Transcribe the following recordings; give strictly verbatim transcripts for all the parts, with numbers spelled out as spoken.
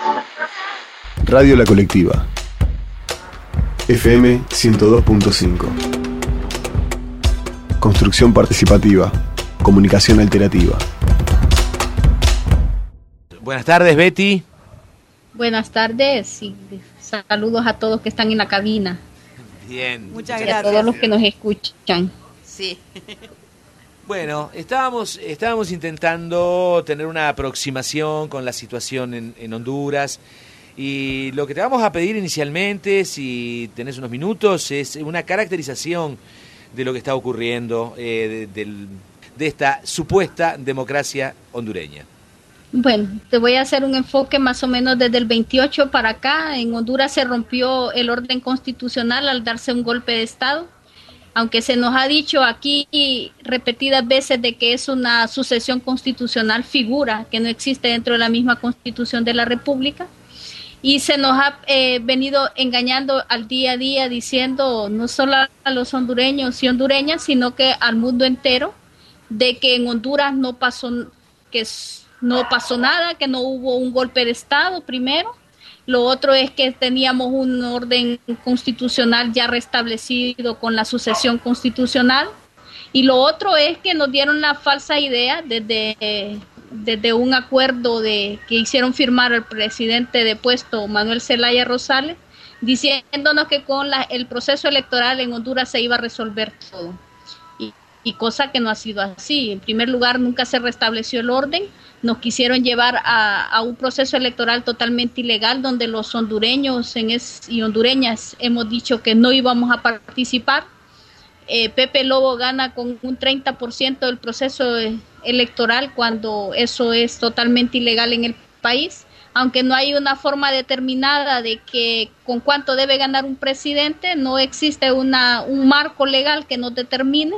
Radio La Colectiva. F M ciento dos punto cinco. Construcción participativa. Comunicación alternativa. Buenas tardes, Betty. Buenas tardes y saludos a todos que están en la cabina. Bien. Muchas gracias. Y a todos los que nos escuchan. Sí. Bueno, estábamos, estábamos intentando tener una aproximación con la situación en, en Honduras. Y lo que te vamos a pedir inicialmente, si tenés unos minutos, es una caracterización de lo que está ocurriendo, eh, de, de, de esta supuesta democracia hondureña. Bueno, te voy a hacer un enfoque más o menos desde el veintiocho para acá. En Honduras se rompió el orden constitucional al darse un golpe de Estado. Aunque se nos ha dicho aquí repetidas veces de que es una sucesión constitucional, figura que no existe dentro de la misma Constitución de la República. Y se nos ha eh, venido engañando al día a día diciendo no solo a los hondureños y hondureñas, sino que al mundo entero, de que en Honduras no pasó, que no pasó nada, que no hubo un golpe de Estado primero. Lo otro es que teníamos un orden constitucional ya restablecido con la sucesión constitucional. Y lo otro es que nos dieron la falsa idea desde... Eh, desde un acuerdo de que hicieron firmar al presidente depuesto Manuel Zelaya Rosales, diciéndonos que con la, el proceso electoral en Honduras se iba a resolver todo. Y, y cosa que no ha sido así. En primer lugar, nunca se restableció el orden. Nos quisieron llevar a, a un proceso electoral totalmente ilegal, donde los hondureños en es, y hondureñas hemos dicho que no íbamos a participar. Eh, Pepe Lobo gana con un treinta por ciento del proceso eh, electoral cuando eso es totalmente ilegal en el país, aunque no hay una forma determinada de que con cuánto debe ganar un presidente, no existe una, un marco legal que nos determine,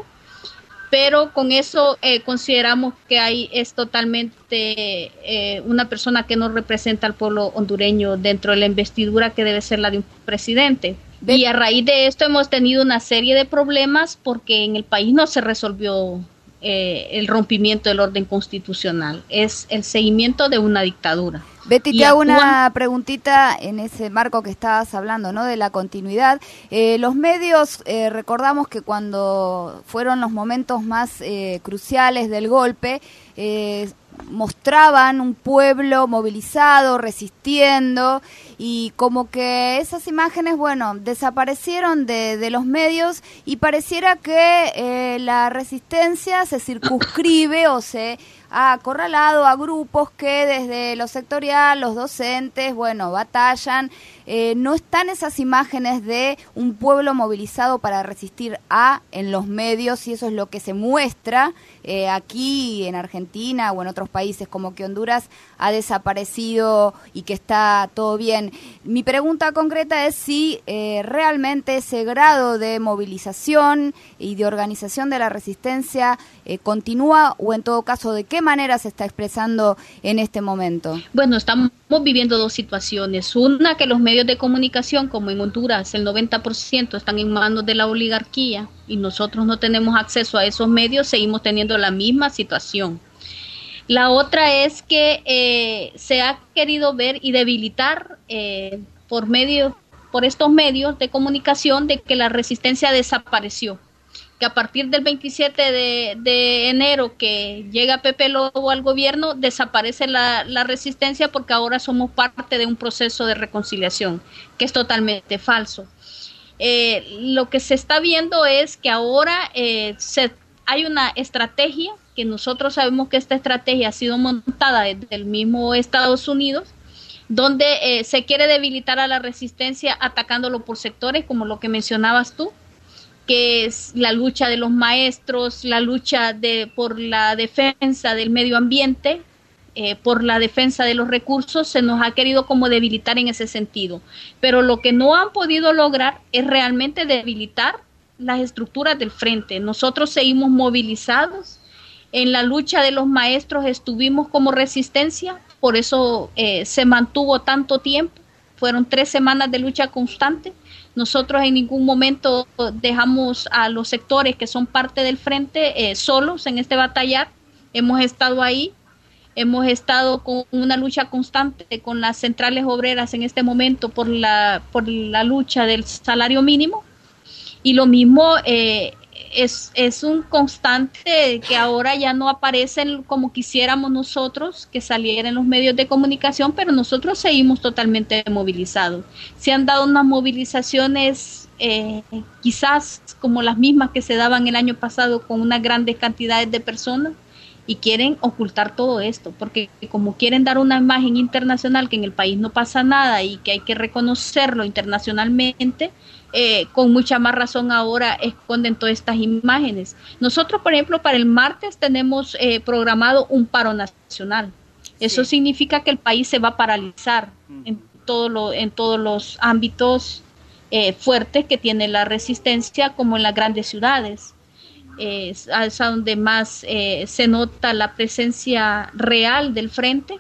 pero con eso eh, consideramos que ahí es totalmente eh, una persona que no representa al pueblo hondureño dentro de la investidura que debe ser la de un presidente. Y a raíz de esto hemos tenido una serie de problemas porque en el país no se resolvió eh, el rompimiento del orden constitucional. Es el seguimiento de una dictadura. Betty, te hago una preguntita en ese marco que estabas hablando, ¿no? De la continuidad. Eh, los medios, eh, recordamos que cuando fueron los momentos más eh, cruciales del golpe, eh, mostraban un pueblo movilizado, resistiendo, y como que esas imágenes, bueno, desaparecieron de, de los medios y pareciera que eh, la resistencia se circunscribe o se ha acorralado a grupos que desde lo sectorial, los docentes, bueno, batallan. Eh, no están esas imágenes de un pueblo movilizado para resistir a en los medios, y eso es lo que se muestra eh, aquí en Argentina o en otros países, como que Honduras ha desaparecido y que está todo bien. Mi pregunta concreta es si eh, realmente ese grado de movilización y de organización de la resistencia eh, continúa, o en todo caso, de qué manera se está expresando en este momento. Bueno, estamos viviendo dos situaciones. Una, que los medios de comunicación, como en Honduras, el noventa por ciento están en manos de la oligarquía y nosotros no tenemos acceso a esos medios, seguimos teniendo la misma situación. La otra es que eh, se ha querido ver y debilitar eh, por medio, por estos medios de comunicación, de que la resistencia desapareció, que a partir del veintisiete de, de enero que llega Pepe Lobo al gobierno, desaparece la, la resistencia porque ahora somos parte de un proceso de reconciliación, que es totalmente falso. Eh, lo que se está viendo es que ahora eh, se, hay una estrategia, que nosotros sabemos que esta estrategia ha sido montada desde el mismo Estados Unidos, donde eh, se quiere debilitar a la resistencia atacándolo por sectores, como lo que mencionabas tú, que es la lucha de los maestros, la lucha de por la defensa del medio ambiente, eh, por la defensa de los recursos. Se nos ha querido como debilitar en ese sentido. Pero lo que no han podido lograr es realmente debilitar las estructuras del frente. Nosotros seguimos movilizados. En la lucha de los maestros estuvimos como resistencia, por eso eh, se mantuvo tanto tiempo. Fueron tres semanas de lucha constante. Nosotros en ningún momento dejamos a los sectores que son parte del frente eh, solos en este batallar. Hemos estado ahí Hemos estado con una lucha constante con las centrales obreras en este momento por la, por la lucha del salario mínimo. Y lo mismo eh, es, es un constante que ahora ya no aparecen como quisiéramos nosotros que salieran en los medios de comunicación, pero nosotros seguimos totalmente movilizados. Se han dado unas movilizaciones eh, quizás como las mismas que se daban el año pasado con unas grandes cantidades de personas, y quieren ocultar todo esto, porque como quieren dar una imagen internacional que en el país no pasa nada y que hay que reconocerlo internacionalmente, eh, con mucha más razón ahora esconden todas estas imágenes. Nosotros, por ejemplo, para el martes tenemos eh, programado un paro nacional. Eso sí. Significa que el país se va a paralizar uh-huh. en, todo lo, en todos los ámbitos eh, fuertes que tiene la resistencia, como en las grandes ciudades. Eh, es, es donde más eh, se nota la presencia real del frente,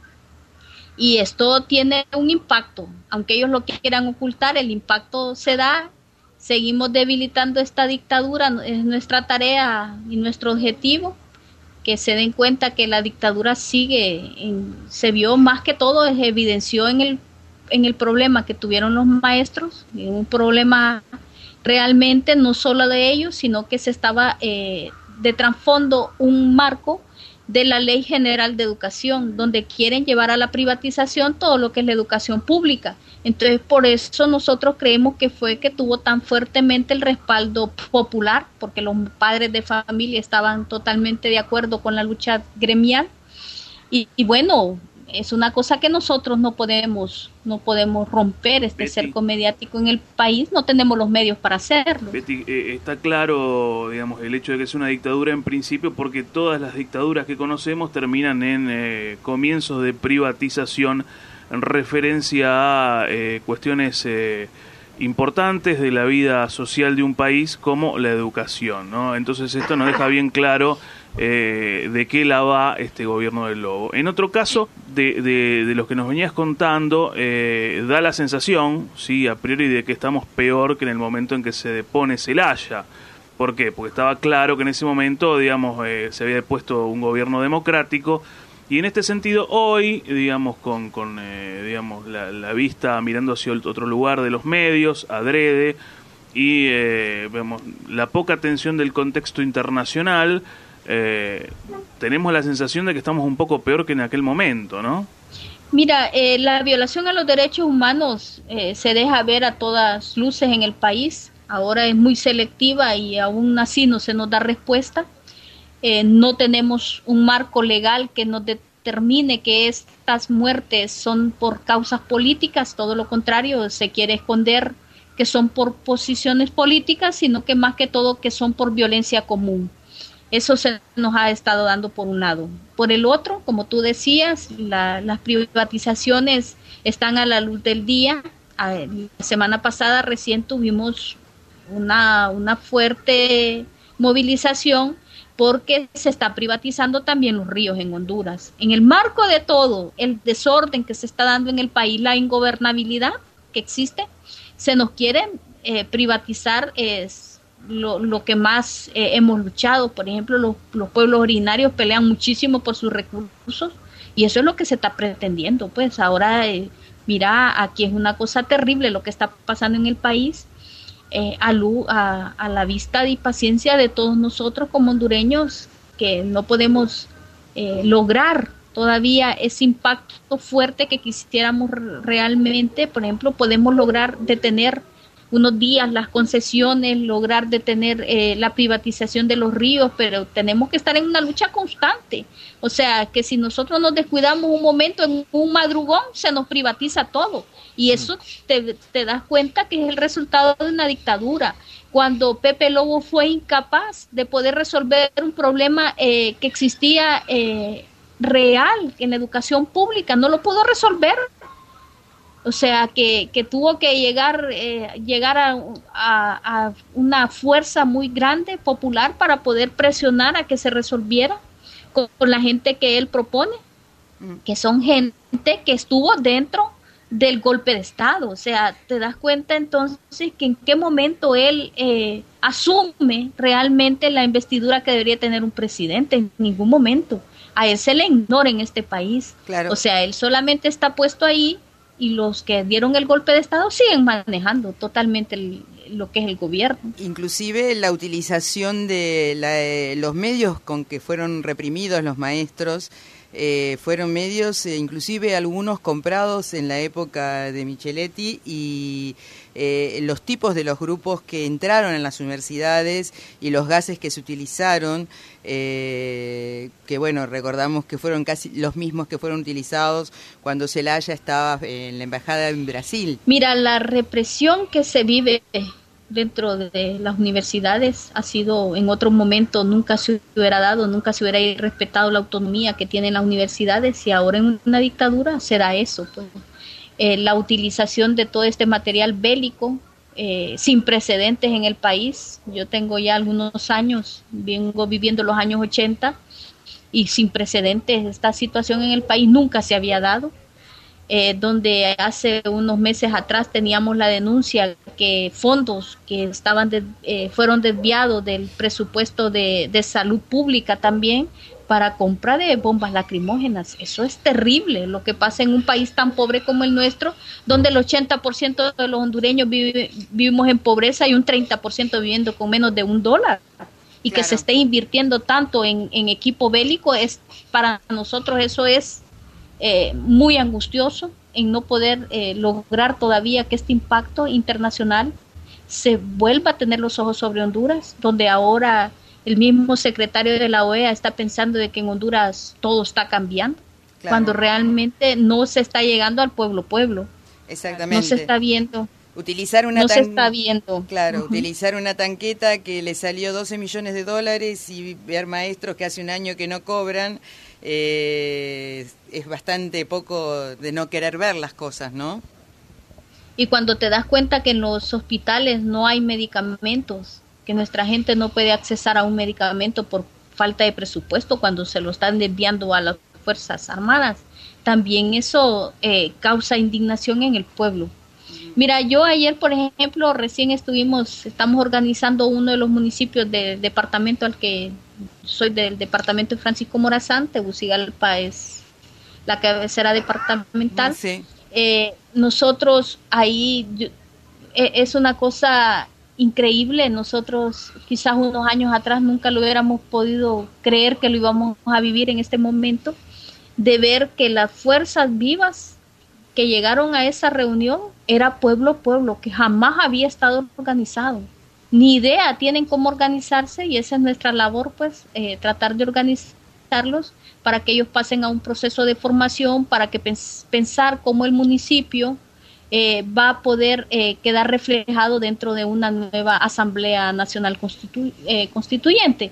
y esto tiene un impacto, aunque ellos lo quieran ocultar, el impacto se da. Seguimos debilitando esta dictadura, es nuestra tarea y nuestro objetivo, que se den cuenta que la dictadura sigue, en, se vio más que todo, se evidenció en el, en el problema que tuvieron los maestros, un problema realmente no solo de ellos, sino que se estaba eh, de trasfondo un marco de la Ley General de Educación, donde quieren llevar a la privatización todo lo que es la educación pública. Entonces, por eso nosotros creemos que fue que tuvo tan fuertemente el respaldo popular, porque los padres de familia estaban totalmente de acuerdo con la lucha gremial. Y, y bueno, es una cosa que nosotros no podemos no podemos romper, este Betty, cerco mediático en el país, no tenemos los medios para hacerlo. Betty, eh, está claro, digamos, el hecho de que es una dictadura en principio, porque todas las dictaduras que conocemos terminan en eh, comienzos de privatización en referencia a eh, cuestiones eh, importantes de la vida social de un país, como la educación, ¿no? Entonces esto nos deja bien claro Eh, de qué la va este gobierno del Lobo. En otro caso, de, de, de los que nos venías contando, eh, da la sensación, sí, a priori, de que estamos peor que en el momento en que se depone Zelaya. ¿Por qué? Porque estaba claro que en ese momento, digamos, eh, se había puesto un gobierno democrático, y en este sentido hoy, digamos, con, con eh, digamos, la, la vista mirando hacia otro lugar de los medios, adrede, y eh, vemos la poca atención del contexto internacional, Eh, tenemos la sensación de que estamos un poco peor que en aquel momento, ¿no? Mira, eh, la violación a los derechos humanos eh, se deja ver a todas luces en el país. Ahora es muy selectiva y aún así no se nos da respuesta. Eh, no tenemos un marco legal que nos determine que estas muertes son por causas políticas, todo lo contrario, se quiere esconder que son por posiciones políticas, sino que más que todo que son por violencia común. Eso se nos ha estado dando por un lado. Por el otro, como tú decías, la, las privatizaciones están a la luz del día. La semana pasada recién tuvimos una, una fuerte movilización porque se está privatizando también los ríos en Honduras. En el marco de todo el desorden que se está dando en el país, la ingobernabilidad que existe, se nos quiere eh, privatizar es Lo, lo que más eh, hemos luchado. Por ejemplo, los, los pueblos originarios pelean muchísimo por sus recursos, y eso es lo que se está pretendiendo. Pues ahora, eh, mira, aquí es una cosa terrible lo que está pasando en el país, eh, a, a, a la vista y paciencia de todos nosotros como hondureños, que no podemos eh, lograr todavía ese impacto fuerte que quisiéramos realmente. Por ejemplo, podemos lograr detener unos días las concesiones, lograr detener eh, la privatización de los ríos, pero tenemos que estar en una lucha constante. O sea, que si nosotros nos descuidamos un momento, en un madrugón, se nos privatiza todo. Y eso te, te das cuenta que es el resultado de una dictadura. Cuando Pepe Lobo fue incapaz de poder resolver un problema eh, que existía eh, real en la educación pública, no lo pudo resolver. O sea, que, que tuvo que llegar, eh, llegar a, a, a una fuerza muy grande, popular, para poder presionar a que se resolviera con, con la gente que él propone, que son gente que estuvo dentro del golpe de Estado. O sea, te das cuenta entonces que en qué momento él eh, asume realmente la investidura que debería tener un presidente. En ningún momento. a él se le ignora en este país. Claro. O sea, él solamente está puesto ahí y los que dieron el golpe de Estado siguen manejando totalmente el, lo que es el gobierno. Inclusive la utilización de la, eh, los medios con que fueron reprimidos los maestros, eh, fueron medios, eh, inclusive algunos comprados en la época de Micheletti, y eh, los tipos de los grupos que entraron en las universidades y los gases que se utilizaron, eh, que bueno, recordamos que fueron casi los mismos que fueron utilizados cuando Zelaya estaba en la embajada en Brasil. Mira, la represión que se vive dentro de las universidades ha sido, en otro momento nunca se hubiera dado, nunca se hubiera respetado la autonomía que tienen las universidades, y ahora en una dictadura se da eso, pues. Eh, la utilización de todo este material bélico eh, sin precedentes en el país. Yo tengo ya algunos años, vengo viviendo los años ochenta, y sin precedentes esta situación en el país nunca se había dado. Eh, donde hace unos meses atrás teníamos la denuncia que fondos que estaban de, eh, fueron desviados del presupuesto de, de salud pública también para compra de bombas lacrimógenas. Eso es terrible lo que pasa en un país tan pobre como el nuestro, donde el ochenta por ciento de los hondureños vive, vivimos en pobreza y un treinta por ciento viviendo con menos de un dólar. Y claro, que se esté invirtiendo tanto en, en equipo bélico, es para nosotros eso es Eh, muy angustioso, en no poder eh, lograr todavía que este impacto internacional se vuelva a tener los ojos sobre Honduras, donde ahora el mismo secretario de la O E A está pensando de que en Honduras todo está cambiando, claro, cuando realmente no se está llegando al pueblo pueblo. Exactamente. No se está viendo. Utilizar una no tan... se está viendo. Claro, uh-huh. utilizar una tanqueta que le salió doce millones de dólares y ver maestros que hace un año que no cobran, eh, es bastante poco de no querer ver las cosas, ¿no? Y cuando te das cuenta que en los hospitales no hay medicamentos, que nuestra gente no puede accesar a un medicamento por falta de presupuesto cuando se lo están enviando a las Fuerzas Armadas, también eso eh, causa indignación en el pueblo. Mira, yo ayer, por ejemplo, recién estuvimos, estamos organizando uno de los municipios del departamento al que soy, del departamento de Francisco Morazán. Tegucigalpa es la cabecera departamental. Sí. Eh, nosotros ahí, yo, eh, es una cosa increíble, nosotros quizás unos años atrás nunca lo hubiéramos podido creer que lo íbamos a vivir en este momento, de ver que las fuerzas vivas que llegaron a esa reunión era pueblo pueblo, que jamás había estado organizado, ni idea tienen cómo organizarse, y esa es nuestra labor, pues, eh, tratar de organizarlos para que ellos pasen a un proceso de formación, para que pens- pensar cómo el municipio eh, va a poder eh, quedar reflejado dentro de una nueva Asamblea Nacional Constitu- eh, Constituyente.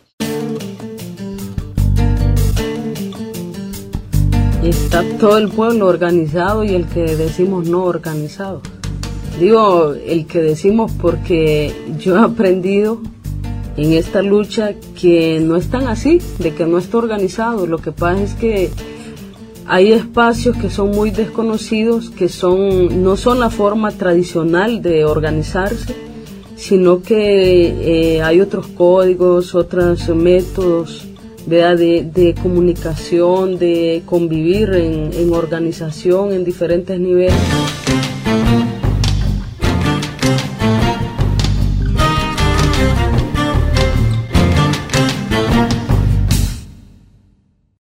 Está todo el pueblo organizado y el que decimos no organizado. Digo el que decimos porque yo he aprendido en esta lucha que no es tan así, de que no está organizado. Lo que pasa es que hay espacios que son muy desconocidos, que son no son la forma tradicional de organizarse, sino que eh, hay otros códigos, otros métodos De, de comunicación, de convivir en, en organización en diferentes niveles.